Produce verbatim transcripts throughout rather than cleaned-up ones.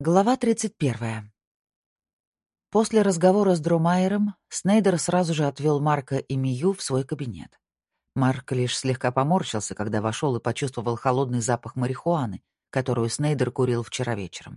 Глава тридцать первая. После разговора с Дромайером Снейдер сразу же отвел Марка и Мию в свой кабинет. Марк лишь слегка поморщился, когда вошел и почувствовал холодный запах марихуаны, которую Снейдер курил вчера вечером.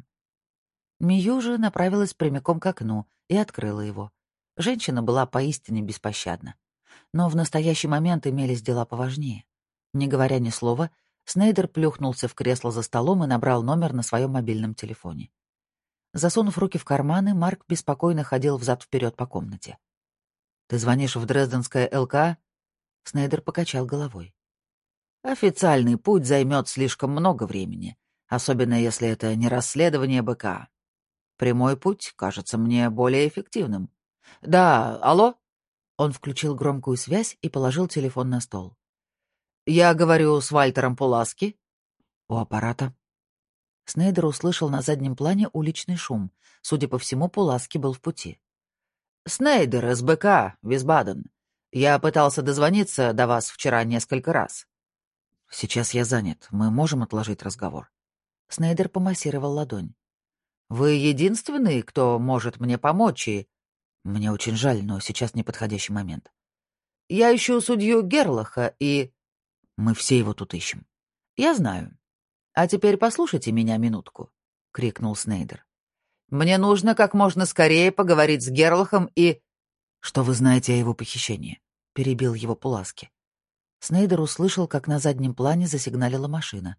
Мию же направилась прямиком к окну и открыла его. Женщина была поистине беспощадна. Но в настоящий момент имелись дела поважнее. Не говоря ни слова, Снейдер плюхнулся в кресло за столом и набрал номер на своем мобильном телефоне. Засунув руки в карманы, Марк беспокойно ходил взад-вперед по комнате. «Ты звонишь в Дрезденское ЛК?» Снейдер покачал головой. «Официальный путь займет слишком много времени, особенно если это не расследование БК. Прямой путь кажется мне более эффективным. Да, алло?» Он включил громкую связь и положил телефон на стол. «Я говорю с Вальтером Пуласки?» «У аппарата». Снейдер услышал на заднем плане уличный шум. Судя по всему, Пуласки был в пути. «Снейдер, СБК, Висбаден. Я пытался дозвониться до вас вчера несколько раз». «Сейчас я занят. Мы можем отложить разговор?» Снейдер помассировал ладонь. «Вы единственный, кто может мне помочь, и...» «Мне очень жаль, но сейчас неподходящий момент». «Я ищу судью Герлаха, и...» «Мы все его тут ищем». «Я знаю. А теперь послушайте меня минутку», — крикнул Снейдер. «Мне нужно как можно скорее поговорить с Герлахом и...» «Что вы знаете о его похищении?» — перебил его Пуласки. Снейдер услышал, как на заднем плане засигналила машина.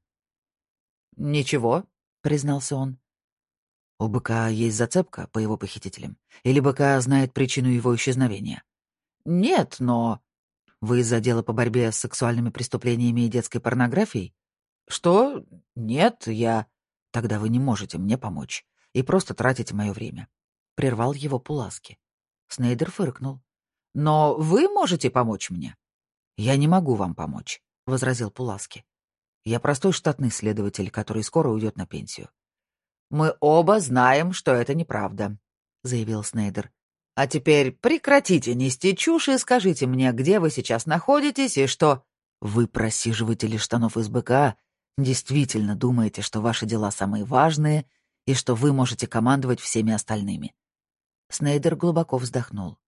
«Ничего», — признался он. «У БК есть зацепка по его похитителям? Или БК знает причину его исчезновения?» «Нет, но...» «Вы из отдела по борьбе с сексуальными преступлениями и детской порнографией?» «Что? Нет, я...» «Тогда вы не можете мне помочь и просто тратите мое время», — прервал его Пуласки. Снейдер фыркнул. «Но вы можете помочь мне?» «Я не могу вам помочь», — возразил Пуласки. «Я простой штатный следователь, который скоро уйдет на пенсию». «Мы оба знаем, что это неправда», — заявил Снейдер. «А теперь прекратите нести чушь и скажите мне, где вы сейчас находитесь и что...» «Вы, просиживатели штанов из БК, действительно думаете, что ваши дела самые важные и что вы можете командовать всеми остальными?» Снейдер глубоко вздохнул.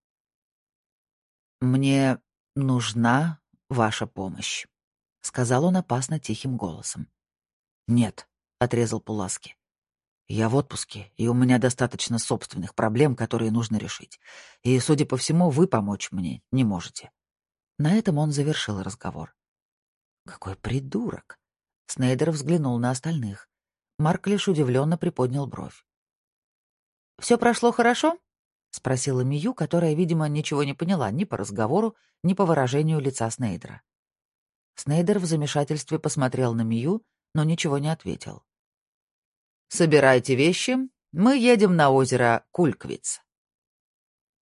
«Мне нужна ваша помощь», — сказал он опасно тихим голосом. «Нет», — отрезал Пуласки. «Я в отпуске, и у меня достаточно собственных проблем, которые нужно решить. И, судя по всему, вы помочь мне не можете». На этом он завершил разговор. «Какой придурок!» Снейдер взглянул на остальных. Марк лишь удивленно приподнял бровь. «Все прошло хорошо?» — спросила Мию, которая, видимо, ничего не поняла ни по разговору, ни по выражению лица Снейдера. Снейдер в замешательстве посмотрел на Мию, но ничего не ответил. «Собирайте вещи, мы едем на озеро Кульквиц».